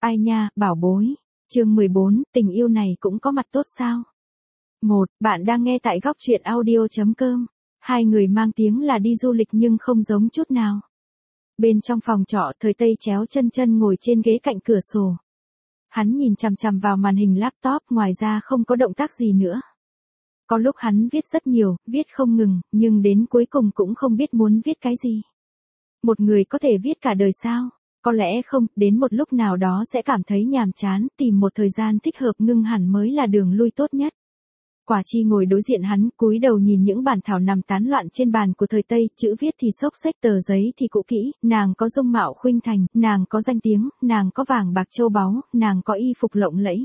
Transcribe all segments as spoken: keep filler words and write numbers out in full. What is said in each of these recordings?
Ai nha, bảo bối. Chương mười bốn, tình yêu này cũng có mặt tốt sao? một. Bạn đang nghe tại góc truyện audio chấm com. Hai người mang tiếng là đi du lịch nhưng không giống chút nào. Bên trong phòng trọ, Thời Tây chéo chân chân ngồi trên ghế cạnh cửa sổ. Hắn nhìn chằm chằm vào màn hình laptop, ngoài ra không có động tác gì nữa. Có lúc hắn viết rất nhiều, viết không ngừng, nhưng đến cuối cùng cũng không biết muốn viết cái gì. Một người có thể viết cả đời sao? Có lẽ không, đến một lúc nào đó sẽ cảm thấy nhàm chán, tìm một thời gian thích hợp ngưng hẳn mới là đường lui tốt nhất. Quả Chi ngồi đối diện hắn, cúi đầu nhìn những bản thảo nằm tán loạn trên bàn của Thời Tây, chữ viết thì xốc xếch, tờ giấy thì cũ kỹ, nàng có dung mạo khuynh thành, nàng có danh tiếng, nàng có vàng bạc châu báu, nàng có y phục lộng lẫy.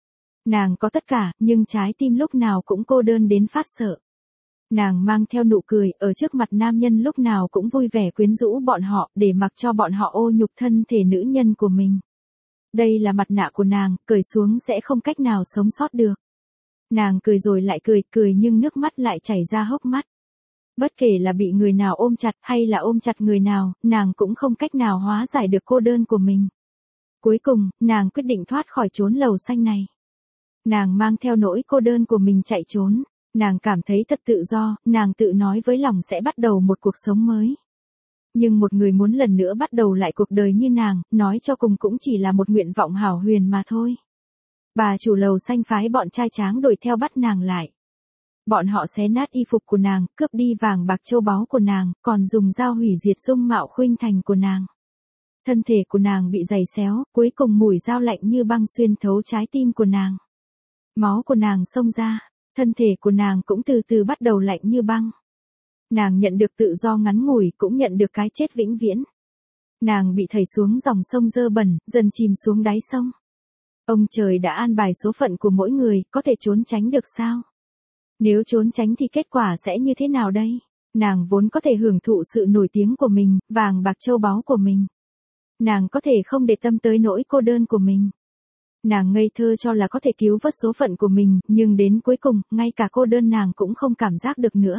Nàng có tất cả, nhưng trái tim lúc nào cũng cô đơn đến phát sợ. Nàng mang theo nụ cười, ở trước mặt nam nhân lúc nào cũng vui vẻ quyến rũ bọn họ, để mặc cho bọn họ ô nhục thân thể nữ nhân của mình. Đây là mặt nạ của nàng, cởi xuống sẽ không cách nào sống sót được. Nàng cười rồi lại cười, cười nhưng nước mắt lại chảy ra hốc mắt. Bất kể là bị người nào ôm chặt hay là ôm chặt người nào, nàng cũng không cách nào hóa giải được cô đơn của mình. Cuối cùng, nàng quyết định thoát khỏi chốn lầu xanh này. Nàng mang theo nỗi cô đơn của mình chạy trốn. Nàng cảm thấy thật tự do, nàng tự nói với lòng sẽ bắt đầu một cuộc sống mới. Nhưng một người muốn lần nữa bắt đầu lại cuộc đời như nàng, nói cho cùng cũng chỉ là một nguyện vọng hảo huyền mà thôi. Bà chủ lầu xanh phái bọn trai tráng đuổi theo bắt nàng lại. Bọn họ xé nát y phục của nàng, cướp đi vàng bạc châu báu của nàng, còn dùng dao hủy diệt dung mạo khuynh thành của nàng. Thân thể của nàng bị giày xéo, cuối cùng mũi dao lạnh như băng xuyên thấu trái tim của nàng. Máu của nàng xông ra. Thân thể của nàng cũng từ từ bắt đầu lạnh như băng. Nàng nhận được tự do ngắn ngủi, cũng nhận được cái chết vĩnh viễn. Nàng bị thảy xuống dòng sông dơ bẩn, dần chìm xuống đáy sông. Ông trời đã an bài số phận của mỗi người, có thể trốn tránh được sao? Nếu trốn tránh thì kết quả sẽ như thế nào đây? Nàng vốn có thể hưởng thụ sự nổi tiếng của mình, vàng bạc châu báu của mình. Nàng có thể không để tâm tới nỗi cô đơn của mình. Nàng ngây thơ cho là có thể cứu vớt số phận của mình, nhưng đến cuối cùng, ngay cả cô đơn nàng cũng không cảm giác được nữa.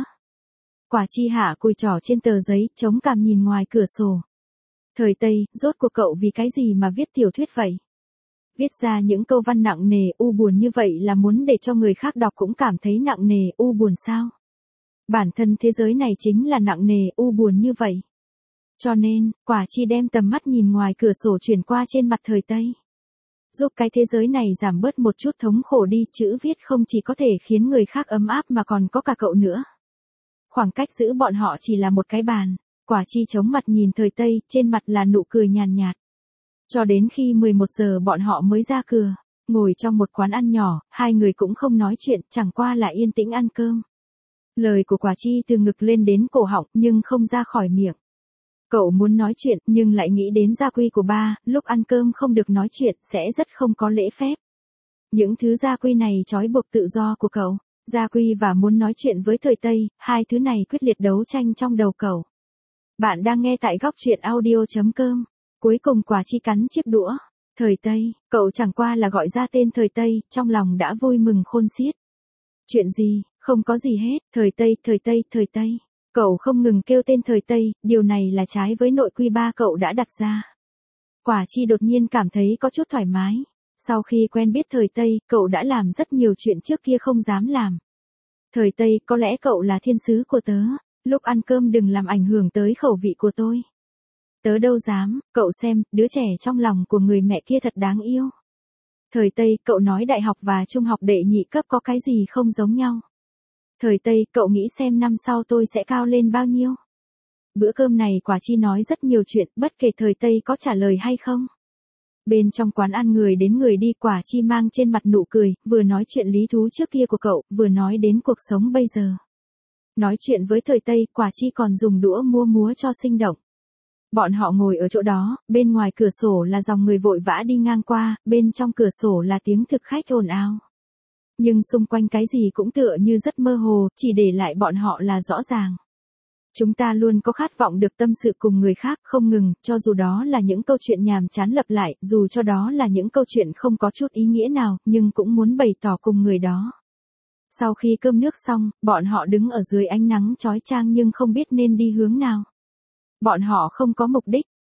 Quả Chi hạ cùi trỏ trên tờ giấy, chống cằm nhìn ngoài cửa sổ. Thời Tây, rốt cuộc cậu vì cái gì mà viết tiểu thuyết vậy? Viết ra những câu văn nặng nề, u buồn như vậy là muốn để cho người khác đọc cũng cảm thấy nặng nề, u buồn sao? Bản thân thế giới này chính là nặng nề, u buồn như vậy. Cho nên, Quả Chi đem tầm mắt nhìn ngoài cửa sổ chuyển qua trên mặt Thời Tây. Giúp cái thế giới này giảm bớt một chút thống khổ đi, chữ viết không chỉ có thể khiến người khác ấm áp mà còn có cả cậu nữa. Khoảng cách giữa bọn họ chỉ là một cái bàn. Quả Chi chống mặt nhìn Thời Tây, trên mặt là nụ cười nhàn nhạt. Cho đến khi mười một giờ bọn họ mới ra cửa, ngồi trong một quán ăn nhỏ, hai người cũng không nói chuyện, chẳng qua là yên tĩnh ăn cơm. Lời của Quả Chi từ ngực lên đến cổ họng nhưng không ra khỏi miệng. Cậu muốn nói chuyện nhưng lại nghĩ đến gia quy của ba, lúc ăn cơm không được nói chuyện sẽ rất không có lễ phép. Những thứ gia quy này trói buộc tự do của cậu. Gia quy và muốn nói chuyện với Thời Tây, hai thứ này quyết liệt đấu tranh trong đầu cậu. Bạn đang nghe tại góc truyện audio chấm com. Cuối cùng Quả Chi cắn chiếc đũa. Thời Tây, cậu chẳng qua là gọi ra tên Thời Tây, trong lòng đã vui mừng khôn xiết. Chuyện gì, không có gì hết, Thời Tây, Thời Tây, Thời Tây. Cậu không ngừng kêu tên Thời Tây, điều này là trái với nội quy ba cậu đã đặt ra. Quả Chi đột nhiên cảm thấy có chút thoải mái. Sau khi quen biết Thời Tây, cậu đã làm rất nhiều chuyện trước kia không dám làm. Thời Tây, có lẽ cậu là thiên sứ của tớ. Lúc ăn cơm đừng làm ảnh hưởng tới khẩu vị của tôi. Tớ đâu dám, cậu xem, đứa trẻ trong lòng của người mẹ kia thật đáng yêu. Thời Tây, cậu nói đại học và trung học đệ nhị cấp có cái gì không giống nhau. Thời Tây, cậu nghĩ xem năm sau tôi sẽ cao lên bao nhiêu? Bữa cơm này Quả Chi nói rất nhiều chuyện, bất kể Thời Tây có trả lời hay không. Bên trong quán ăn người đến người đi, Quả Chi mang trên mặt nụ cười, vừa nói chuyện lý thú trước kia của cậu, vừa nói đến cuộc sống bây giờ. Nói chuyện với Thời Tây, Quả Chi còn dùng đũa múa múa cho sinh động. Bọn họ ngồi ở chỗ đó, bên ngoài cửa sổ là dòng người vội vã đi ngang qua, bên trong cửa sổ là tiếng thực khách ồn ào. Nhưng xung quanh cái gì cũng tựa như rất mơ hồ, chỉ để lại bọn họ là rõ ràng. Chúng ta luôn có khát vọng được tâm sự cùng người khác không ngừng, cho dù đó là những câu chuyện nhàm chán lặp lại, dù cho đó là những câu chuyện không có chút ý nghĩa nào, nhưng cũng muốn bày tỏ cùng người đó. Sau khi cơm nước xong, bọn họ đứng ở dưới ánh nắng chói chang nhưng không biết nên đi hướng nào. Bọn họ không có mục đích,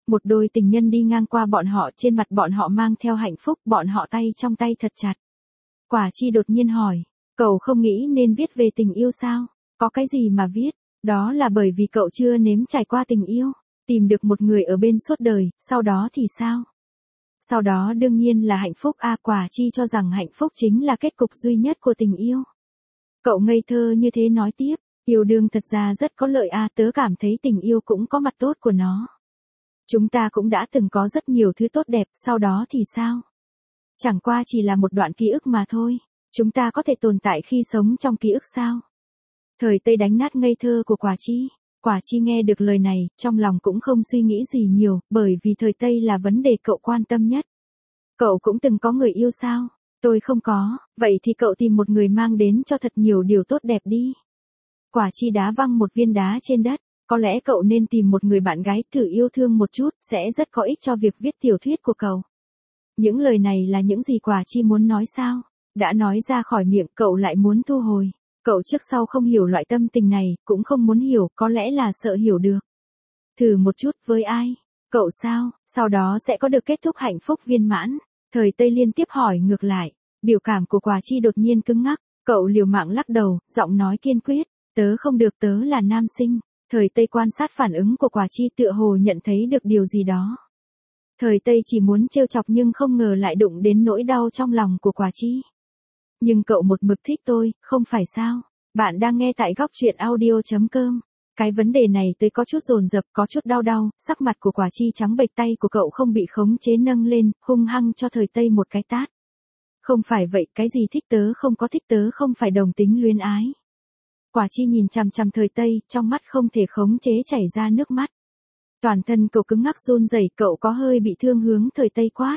Một đôi tình nhân đi ngang qua bọn họ, trên mặt bọn họ mang theo hạnh phúc, bọn họ tay trong tay thật chặt. Quả Chi đột nhiên hỏi, cậu không nghĩ nên viết về tình yêu sao? Có cái gì mà viết? Đó là bởi vì cậu chưa nếm trải qua tình yêu, tìm được một người ở bên suốt đời, sau đó thì sao? Sau đó đương nhiên là hạnh phúc. A Quả Chi cho rằng hạnh phúc chính là kết cục duy nhất của tình yêu. Cậu ngây thơ như thế nói tiếp, yêu đương thật ra rất có lợi a, tớ cảm thấy tình yêu cũng có mặt tốt của nó. Chúng ta cũng đã từng có rất nhiều thứ tốt đẹp, sau đó thì sao? Chẳng qua chỉ là một đoạn ký ức mà thôi. Chúng ta có thể tồn tại khi sống trong ký ức sao? Thời Tây đánh nát ngây thơ của Quả Chi. Quả Chi nghe được lời này, trong lòng cũng không suy nghĩ gì nhiều, bởi vì thời Tây là vấn đề cậu quan tâm nhất. Cậu cũng từng có người yêu sao? Tôi không có, vậy thì cậu tìm một người mang đến cho thật nhiều điều tốt đẹp đi. Quả Chi đá văng một viên đá trên đất, có lẽ cậu nên tìm một người bạn gái thử yêu thương một chút, sẽ rất có ích cho việc viết tiểu thuyết của cậu. Những lời này là những gì Quả Chi muốn nói sao? Đã nói ra khỏi miệng cậu lại muốn thu hồi. Cậu trước sau không hiểu loại tâm tình này, cũng không muốn hiểu, có lẽ là sợ hiểu được. Thử một chút với ai? Cậu sao? Sau đó sẽ có được kết thúc hạnh phúc viên mãn. Thời Tây liên tiếp hỏi ngược lại, biểu cảm của Quả Chi đột nhiên cứng ngắc, cậu liều mạng lắc đầu, giọng nói kiên quyết, tớ không được, tớ là nam sinh. Thời Tây quan sát phản ứng của Quả Chi tựa hồ nhận thấy được điều gì đó. Thời Tây chỉ muốn trêu chọc nhưng không ngờ lại đụng đến nỗi đau trong lòng của Quả Chi. Nhưng cậu một mực thích tôi, không phải sao? Bạn đang nghe tại góc truyện audio chấm com. Cái vấn đề này tới có chút dồn dập, có chút đau đau, sắc mặt của Quả Chi trắng bệch, tay của cậu không bị khống chế nâng lên, hung hăng cho Thời Tây một cái tát. Không phải vậy, cái gì thích tớ không có, thích tớ không phải đồng tính luyến ái. Quả Chi nhìn chằm chằm Thời Tây, trong mắt không thể khống chế chảy ra nước mắt. Toàn thân cậu cứng ngắc run rẩy, cậu có hơi bị thương hướng Thời Tây quát.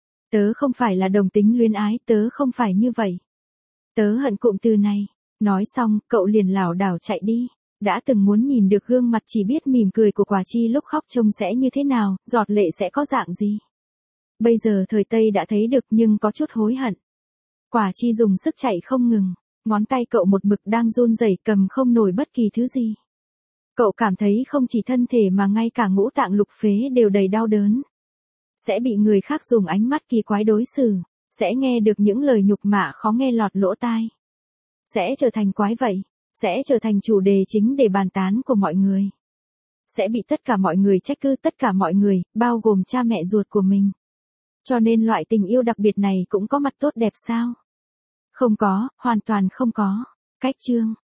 Tớ không phải là đồng tính luyến ái, tớ không phải như vậy. Tớ hận cụm từ này. Nói xong, cậu liền lảo đảo chạy đi. Đã từng muốn nhìn được gương mặt chỉ biết mỉm cười của Quả Chi lúc khóc trông sẽ như thế nào, giọt lệ sẽ có dạng gì. Bây giờ Thời Tây đã thấy được nhưng có chút hối hận. Quả Chi dùng sức chạy không ngừng, ngón tay cậu một mực đang run rẩy, cầm không nổi bất kỳ thứ gì. Cậu cảm thấy không chỉ thân thể mà ngay cả ngũ tạng lục phế đều đầy đau đớn. Sẽ bị người khác dùng ánh mắt kỳ quái đối xử, sẽ nghe được những lời nhục mạ khó nghe lọt lỗ tai. Sẽ trở thành quái vậy, sẽ trở thành chủ đề chính để bàn tán của mọi người. Sẽ bị tất cả mọi người trách cứ, tất cả mọi người, bao gồm cha mẹ ruột của mình. Cho nên loại tình yêu đặc biệt này cũng có mặt tốt đẹp sao? Không có, hoàn toàn không có. Cách chương